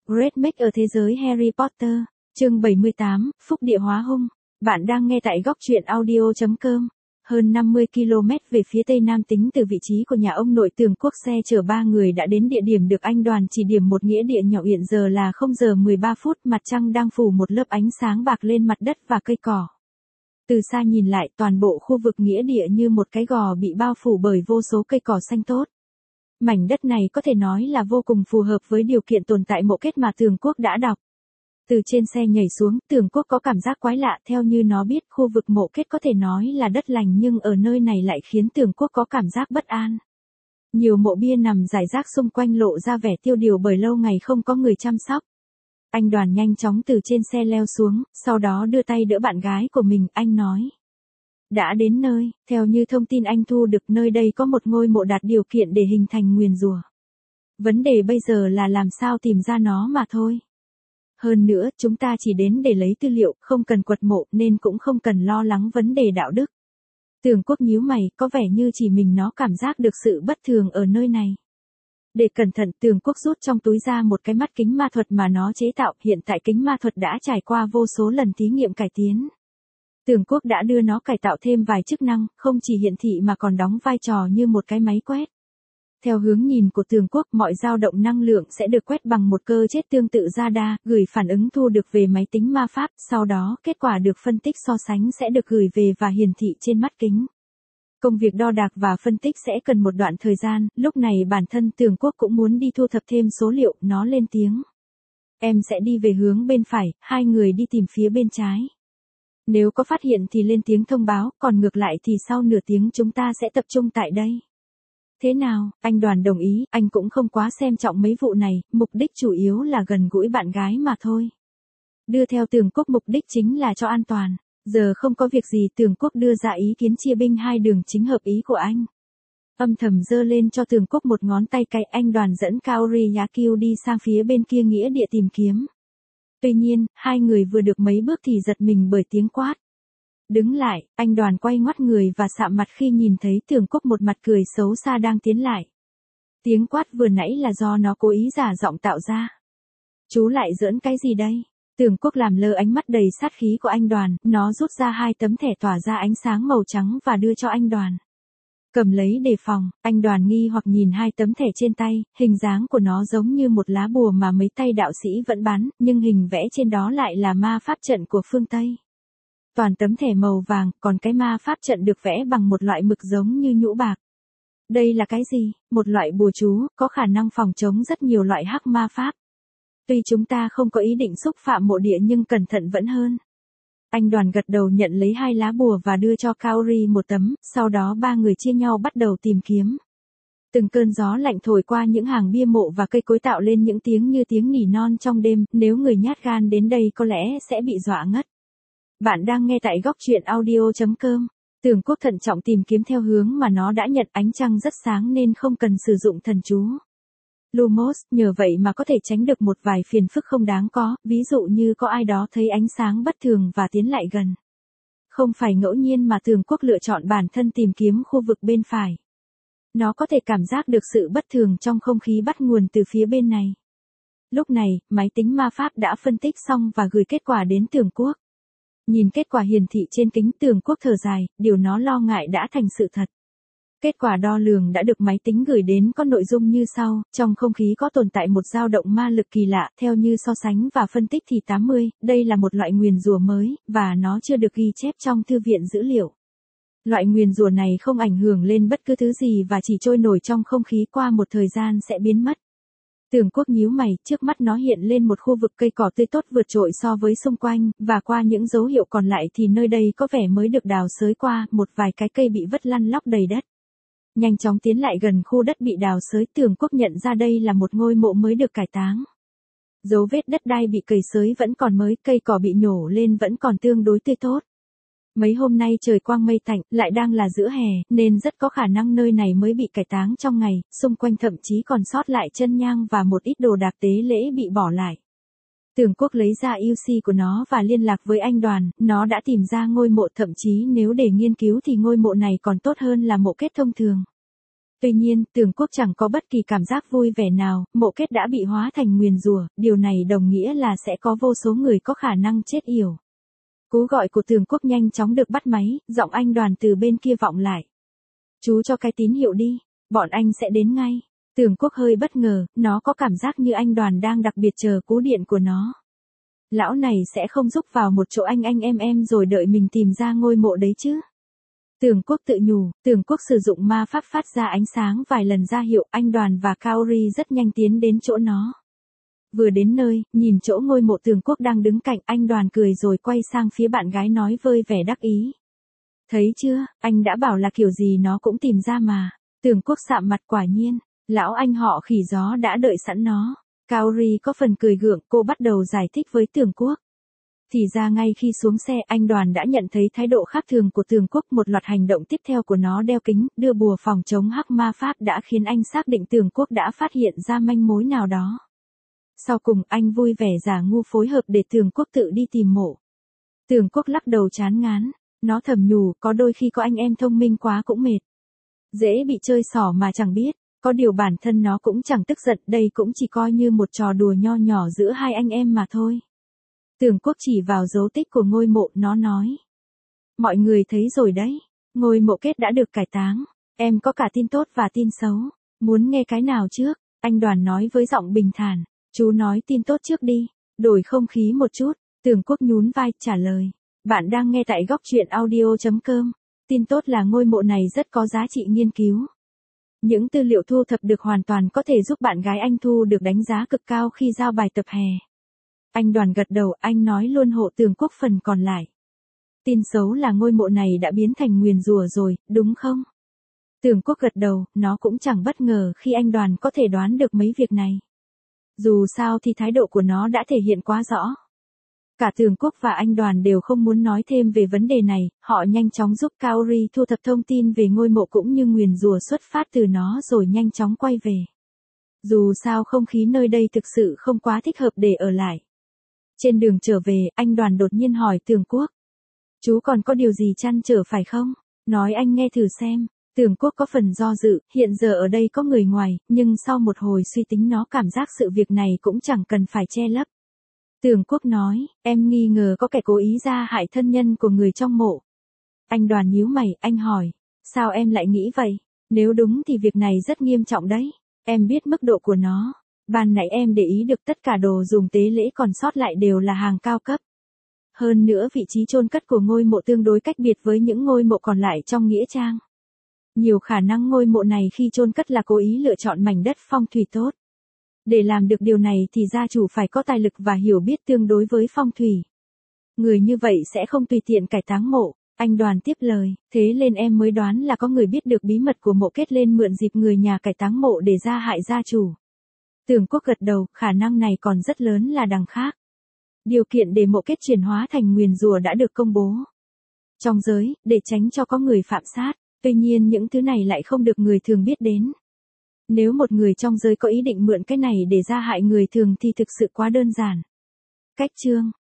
Great Make ở thế giới Harry Potter, chương 78, Phúc địa hóa hung. Bạn đang nghe tại góc truyện audio.com. Hơn 50 km về phía tây nam tính từ vị trí của nhà ông nội Tường Quốc, xe chở 3 người đã đến địa điểm được anh Đoàn chỉ điểm, một nghĩa địa nhỏ. Hiện giờ là 0 giờ 13 phút, mặt trăng đang phủ một lớp ánh sáng bạc lên mặt đất và cây cỏ. Từ xa nhìn lại, toàn bộ khu vực nghĩa địa như một cái gò bị bao phủ bởi vô số cây cỏ xanh tốt. Mảnh đất này có thể nói là vô cùng phù hợp với điều kiện tồn tại mộ kết mà Tường Quốc đã đọc. Từ trên xe nhảy xuống, Tường Quốc có cảm giác quái lạ, theo như nó biết khu vực mộ kết có thể nói là đất lành, nhưng ở nơi này lại khiến Tường Quốc có cảm giác bất an. Nhiều mộ bia nằm rải rác xung quanh lộ ra vẻ tiêu điều bởi lâu ngày không có người chăm sóc. Anh Đoàn nhanh chóng từ trên xe leo xuống, sau đó đưa tay đỡ bạn gái của mình, anh nói. Đã đến nơi, theo như thông tin anh thu được, nơi đây có một ngôi mộ đạt điều kiện để hình thành nguyền rủa. Vấn đề bây giờ là làm sao tìm ra nó mà thôi. Hơn nữa, chúng ta chỉ đến để lấy tư liệu, không cần quật mộ nên cũng không cần lo lắng vấn đề đạo đức. Tường Quốc nhíu mày, có vẻ như chỉ mình nó cảm giác được sự bất thường ở nơi này. Để cẩn thận, Tường Quốc rút trong túi ra một cái mắt kính ma thuật mà nó chế tạo. Hiện tại kính ma thuật đã trải qua vô số lần thí nghiệm cải tiến. Tường Quốc đã đưa nó cải tạo thêm vài chức năng, không chỉ hiển thị mà còn đóng vai trò như một cái máy quét. Theo hướng nhìn của Tường Quốc, mọi dao động năng lượng sẽ được quét bằng một cơ chế tương tự radar, gửi phản ứng thu được về máy tính ma pháp, sau đó kết quả được phân tích so sánh sẽ được gửi về và hiển thị trên mắt kính. Công việc đo đạc và phân tích sẽ cần một đoạn thời gian, lúc này bản thân Tường Quốc cũng muốn đi thu thập thêm số liệu, nó lên tiếng. Em sẽ đi về hướng bên phải, hai người đi tìm phía bên trái. Nếu có phát hiện thì lên tiếng thông báo, còn ngược lại thì sau nửa tiếng chúng ta sẽ tập trung tại đây. Thế nào, anh Đoàn đồng ý, anh cũng không quá xem trọng mấy vụ này, mục đích chủ yếu là gần gũi bạn gái mà thôi. Đưa theo Tường Quốc mục đích chính là cho an toàn. Giờ không có việc gì, Tường Quốc đưa ra ý kiến chia binh hai đường chính hợp ý của anh. Âm thầm giơ lên cho Tường Quốc một ngón tay cái, anh Đoàn dẫn Kaori Yakyu đi sang phía bên kia nghĩa địa tìm kiếm. Tuy nhiên, hai người vừa được mấy bước thì giật mình bởi tiếng quát. Đứng lại, anh Đoàn quay ngoắt người và sạm mặt khi nhìn thấy Tường Quốc một mặt cười xấu xa đang tiến lại. Tiếng quát vừa nãy là do nó cố ý giả giọng tạo ra. Chú lại giỡn cái gì đây? Tường Quốc làm lơ ánh mắt đầy sát khí của anh Đoàn, nó rút ra hai tấm thẻ tỏa ra ánh sáng màu trắng và đưa cho anh Đoàn. Cầm lấy đề phòng, anh Đoàn nghi hoặc nhìn hai tấm thẻ trên tay, hình dáng của nó giống như một lá bùa mà mấy tay đạo sĩ vẫn bắn, nhưng hình vẽ trên đó lại là ma pháp trận của phương Tây. Toàn tấm thẻ màu vàng, còn cái ma pháp trận được vẽ bằng một loại mực giống như nhũ bạc. Đây là cái gì? Một loại bùa chú, có khả năng phòng chống rất nhiều loại hắc ma pháp. Tuy chúng ta không có ý định xúc phạm mộ địa nhưng cẩn thận vẫn hơn. Anh Đoàn gật đầu nhận lấy hai lá bùa và đưa cho Kaori một tấm, sau đó ba người chia nhau bắt đầu tìm kiếm. Từng cơn gió lạnh thổi qua những hàng bia mộ và cây cối tạo lên những tiếng như tiếng nỉ non trong đêm, nếu người nhát gan đến đây có lẽ sẽ bị dọa ngất. Bạn đang nghe tại góc truyện audio.com. Tường Quốc thận trọng tìm kiếm theo hướng mà nó đã nhận, ánh trăng rất sáng nên không cần sử dụng thần chú. Lumos, nhờ vậy mà có thể tránh được một vài phiền phức không đáng có, ví dụ như có ai đó thấy ánh sáng bất thường và tiến lại gần. Không phải ngẫu nhiên mà Tường Quốc lựa chọn bản thân tìm kiếm khu vực bên phải. Nó có thể cảm giác được sự bất thường trong không khí bắt nguồn từ phía bên này. Lúc này, máy tính ma pháp đã phân tích xong và gửi kết quả đến Tường Quốc. Nhìn kết quả hiển thị trên kính, Tường Quốc thở dài, điều nó lo ngại đã thành sự thật. Kết quả đo lường đã được máy tính gửi đến có nội dung như sau, trong không khí có tồn tại một dao động ma lực kỳ lạ, theo như so sánh và phân tích thì 80, đây là một loại nguyền rủa mới, và nó chưa được ghi chép trong thư viện dữ liệu. Loại nguyền rủa này không ảnh hưởng lên bất cứ thứ gì và chỉ trôi nổi trong không khí, qua một thời gian sẽ biến mất. Tường Quốc nhíu mày, trước mắt nó hiện lên một khu vực cây cỏ tươi tốt vượt trội so với xung quanh, và qua những dấu hiệu còn lại thì nơi đây có vẻ mới được đào xới qua, một vài cái cây bị vứt lăn lóc đầy đất. Nhanh chóng tiến lại gần khu đất bị đào xới, Tường Quốc nhận ra đây là một ngôi mộ mới được cải táng. Dấu vết đất đai bị cày xới vẫn còn mới, cây cỏ bị nhổ lên vẫn còn tương đối tươi tốt. Mấy hôm nay trời quang mây tạnh, lại đang là giữa hè, nên rất có khả năng nơi này mới bị cải táng trong ngày, xung quanh thậm chí còn sót lại chân nhang và một ít đồ đạc tế lễ bị bỏ lại. Tường Quốc lấy ra UC của nó và liên lạc với anh Đoàn, nó đã tìm ra ngôi mộ, thậm chí nếu để nghiên cứu thì ngôi mộ này còn tốt hơn là mộ kết thông thường. Tuy nhiên, Tường Quốc chẳng có bất kỳ cảm giác vui vẻ nào, Mộ Kết đã bị hóa thành nguyền rủa, điều này đồng nghĩa là sẽ có vô số người có khả năng chết yểu. Cú gọi của Tường Quốc nhanh chóng được bắt máy, giọng anh Đoàn từ bên kia vọng lại. Chú cho cái tín hiệu đi, bọn anh sẽ đến ngay. Tường Quốc hơi bất ngờ, nó có cảm giác như anh Đoàn đang đặc biệt chờ cú điện của nó. Lão này sẽ không rúc vào một chỗ anh em rồi đợi mình tìm ra ngôi mộ đấy chứ. Tường Quốc tự nhủ, Tường Quốc sử dụng ma pháp phát ra ánh sáng vài lần ra hiệu, anh Đoàn và Kaori rất nhanh tiến đến chỗ nó. Vừa đến nơi, nhìn chỗ ngôi mộ Tường Quốc đang đứng cạnh, anh Đoàn cười rồi quay sang phía bạn gái nói vơi vẻ đắc ý. Thấy chưa, anh đã bảo là kiểu gì nó cũng tìm ra mà. Tường Quốc sạm mặt quả nhiên, lão anh họ khỉ gió đã đợi sẵn nó. Kaori có phần cười gượng, cô bắt đầu giải thích với Tường Quốc. Thì ra ngay khi xuống xe, anh Đoàn đã nhận thấy thái độ khác thường của Tường Quốc, một loạt hành động tiếp theo của nó đeo kính, đưa bùa phòng chống hắc ma pháp đã khiến anh xác định Tường Quốc đã phát hiện ra manh mối nào đó. Sau cùng, anh vui vẻ giả ngu phối hợp để Tường Quốc tự đi tìm mộ. Tường Quốc lắc đầu chán ngán, nó thầm nhủ, có đôi khi có anh em thông minh quá cũng mệt. Dễ bị chơi xỏ mà chẳng biết. Có điều bản thân nó cũng chẳng tức giận, đây cũng chỉ coi như một trò đùa nho nhỏ giữa hai anh em mà thôi. Tường Quốc chỉ vào dấu tích của ngôi mộ, nó nói. Mọi người thấy rồi đấy, ngôi mộ Kết đã được cải táng, em có cả tin tốt và tin xấu. Muốn nghe cái nào trước? Anh Đoàn nói với giọng bình thản. Chú nói tin tốt trước đi, đổi không khí một chút. Tường Quốc nhún vai, trả lời. Bạn đang nghe tại góc truyện audio.com. Tin tốt là ngôi mộ này rất có giá trị nghiên cứu. Những tư liệu thu thập được hoàn toàn có thể giúp bạn gái anh thu được đánh giá cực cao khi giao bài tập hè. Anh Đoàn gật đầu, anh nói luôn hộ Tường Quốc phần còn lại. Tin xấu là ngôi mộ này đã biến thành nguyền rủa rồi, đúng không? Tường Quốc gật đầu, nó cũng chẳng bất ngờ khi anh Đoàn có thể đoán được mấy việc này. Dù sao thì thái độ của nó đã thể hiện quá rõ. Cả Tường Quốc và anh Đoàn đều không muốn nói thêm về vấn đề này, họ nhanh chóng giúp Kaori thu thập thông tin về ngôi mộ cũng như nguyền rủa xuất phát từ nó rồi nhanh chóng quay về. Dù sao không khí nơi đây thực sự không quá thích hợp để ở lại. Trên đường trở về, anh Đoàn đột nhiên hỏi Tường Quốc. Chú còn có điều gì trăn trở phải không? Nói anh nghe thử xem. Tường Quốc có phần do dự, hiện giờ ở đây có người ngoài, nhưng sau một hồi suy tính nó cảm giác sự việc này cũng chẳng cần phải che lấp. Tường Quốc nói, em nghi ngờ có kẻ cố ý ra hại thân nhân của người trong mộ. Anh Đoàn nhíu mày, anh hỏi, sao em lại nghĩ vậy? Nếu đúng thì việc này rất nghiêm trọng đấy. Em biết mức độ của nó. Ban nãy em để ý được tất cả đồ dùng tế lễ còn sót lại đều là hàng cao cấp. Hơn nữa vị trí chôn cất của ngôi mộ tương đối cách biệt với những ngôi mộ còn lại trong nghĩa trang. Nhiều khả năng ngôi mộ này khi chôn cất là cố ý lựa chọn mảnh đất phong thủy tốt. Để làm được điều này thì gia chủ phải có tài lực và hiểu biết tương đối với phong thủy. Người như vậy sẽ không tùy tiện cải táng mộ. Anh Đoàn tiếp lời, thế nên em mới đoán là có người biết được bí mật của mộ Kết lên mượn dịp người nhà cải táng mộ để ra hại gia chủ. Tường Quốc gật đầu, khả năng này còn rất lớn là đằng khác. Điều kiện để mộ Kết chuyển hóa thành nguyền rủa đã được công bố trong giới, để tránh cho có người phạm sát. Tuy nhiên những thứ này lại không được người thường biết đến. Nếu một người trong giới có ý định mượn cái này để ra hại người thường thì thực sự quá đơn giản. Cách chương